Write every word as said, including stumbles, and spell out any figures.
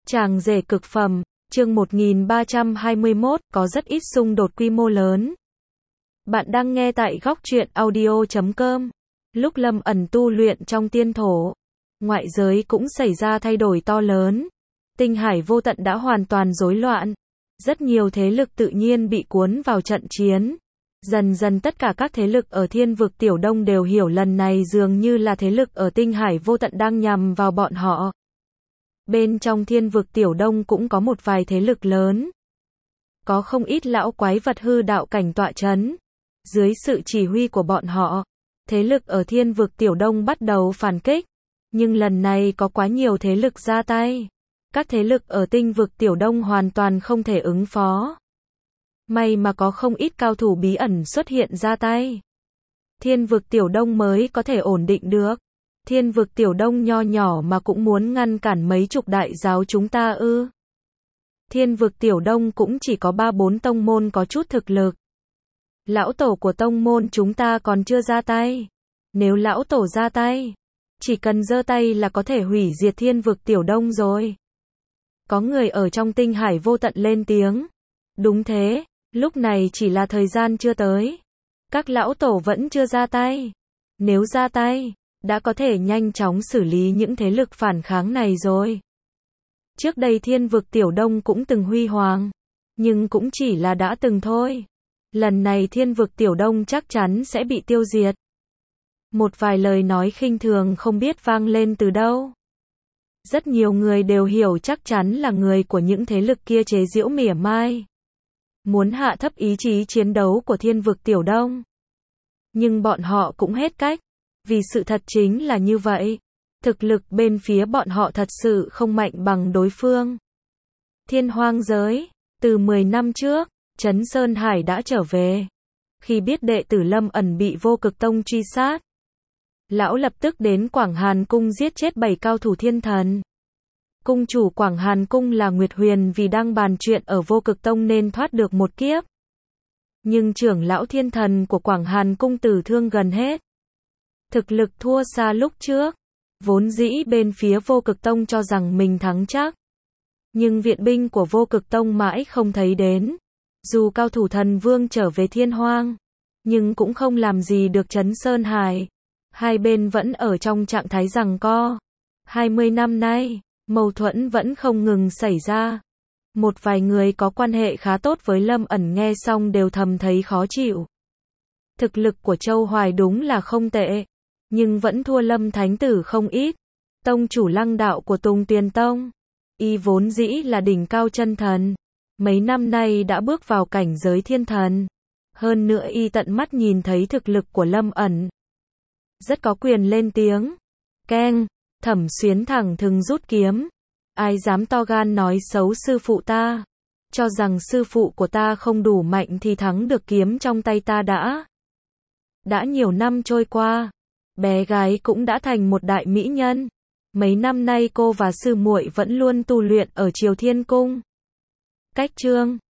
Chàng rể cực phẩm, chương một nghìn ba trăm hai mươi mốt, có rất ít xung đột quy mô lớn. Bạn đang nghe tại góc truyện audio chấm com. Lúc Lâm Ẩn tu luyện trong tiên thổ, ngoại giới cũng xảy ra thay đổi to lớn. Tinh hải vô tận đã hoàn toàn rối loạn. Rất nhiều thế lực tự nhiên bị cuốn vào trận chiến. Dần dần tất cả các thế lực ở thiên vực Tiểu Đông đều hiểu lần này dường như là thế lực ở tinh hải vô tận đang nhằm vào bọn họ. Bên trong thiên vực Tiểu Đông cũng có một vài thế lực lớn. Có không ít lão quái vật hư đạo cảnh tọa chấn. Dưới sự chỉ huy của bọn họ, thế lực ở thiên vực Tiểu Đông bắt đầu phản kích. Nhưng lần này có quá nhiều thế lực ra tay. Các thế lực ở tinh vực Tiểu Đông hoàn toàn không thể ứng phó. May mà có không ít cao thủ bí ẩn xuất hiện ra tay. Thiên vực Tiểu Đông mới có thể ổn định được. Thiên vực Tiểu Đông nho nhỏ mà cũng muốn ngăn cản mấy chục đại giáo chúng ta ư? Thiên vực Tiểu Đông cũng chỉ có ba bốn tông môn có chút thực lực. Lão tổ của tông môn chúng ta còn chưa ra tay. Nếu lão tổ ra tay, chỉ cần giơ tay là có thể hủy diệt thiên vực Tiểu Đông rồi. Có người ở trong tinh hải vô tận lên tiếng. Đúng thế, lúc này chỉ là thời gian chưa tới. Các lão tổ vẫn chưa ra tay. Nếu ra tay, đã có thể nhanh chóng xử lý những thế lực phản kháng này rồi. Trước đây thiên vực Tiểu Đông cũng từng huy hoàng, nhưng cũng chỉ là đã từng thôi. Lần này thiên vực Tiểu Đông chắc chắn sẽ bị tiêu diệt. Một vài lời nói khinh thường không biết vang lên từ đâu. Rất nhiều người đều hiểu chắc chắn là người của những thế lực kia chế giễu mỉa mai. Muốn hạ thấp ý chí chiến đấu của thiên vực Tiểu Đông. Nhưng bọn họ cũng hết cách. Vì sự thật chính là như vậy. Thực lực bên phía bọn họ thật sự không mạnh bằng đối phương. Thiên hoang giới, từ mười năm trước, Trấn Sơn Hải đã trở về. Khi biết đệ tử Lâm Ẩn bị Vô Cực Tông truy sát, lão lập tức đến Quảng Hàn Cung giết chết bảy cao thủ thiên thần. Cung chủ Quảng Hàn Cung là Nguyệt Huyền vì đang bàn chuyện ở Vô Cực Tông nên thoát được một kiếp. Nhưng trưởng lão thiên thần của Quảng Hàn Cung tử thương gần hết. Thực lực thua xa lúc trước. Vốn dĩ bên phía Vô Cực Tông cho rằng mình thắng chắc. Nhưng viện binh của Vô Cực Tông mãi không thấy đến. Dù cao thủ thần vương trở về thiên hoang, nhưng cũng không làm gì được Trấn Sơn Hải. Hai bên vẫn ở trong trạng thái giằng co. hai mươi năm nay, mâu thuẫn vẫn không ngừng xảy ra. Một vài người có quan hệ khá tốt với Lâm Ẩn nghe xong đều thầm thấy khó chịu. Thực lực của Châu Hoài đúng là không tệ, nhưng vẫn thua Lâm Thánh Tử không ít. Tông chủ Lăng Đạo của Tùng Tuyền Tông, y vốn dĩ là đỉnh cao chân thần, mấy năm nay đã bước vào cảnh giới thiên thần. Hơn nữa y tận mắt nhìn thấy thực lực của Lâm Ẩn, rất có quyền lên tiếng. Keng, Thẩm Xuyến thẳng thừng rút kiếm. Ai dám to gan nói xấu sư phụ ta, cho rằng sư phụ của ta không đủ mạnh thì thắng được kiếm trong tay ta đã. Đã nhiều năm trôi qua, bé gái cũng đã thành một đại mỹ nhân. Mấy năm nay cô và sư muội vẫn luôn tu luyện ở Triều Thiên Cung. Cách chương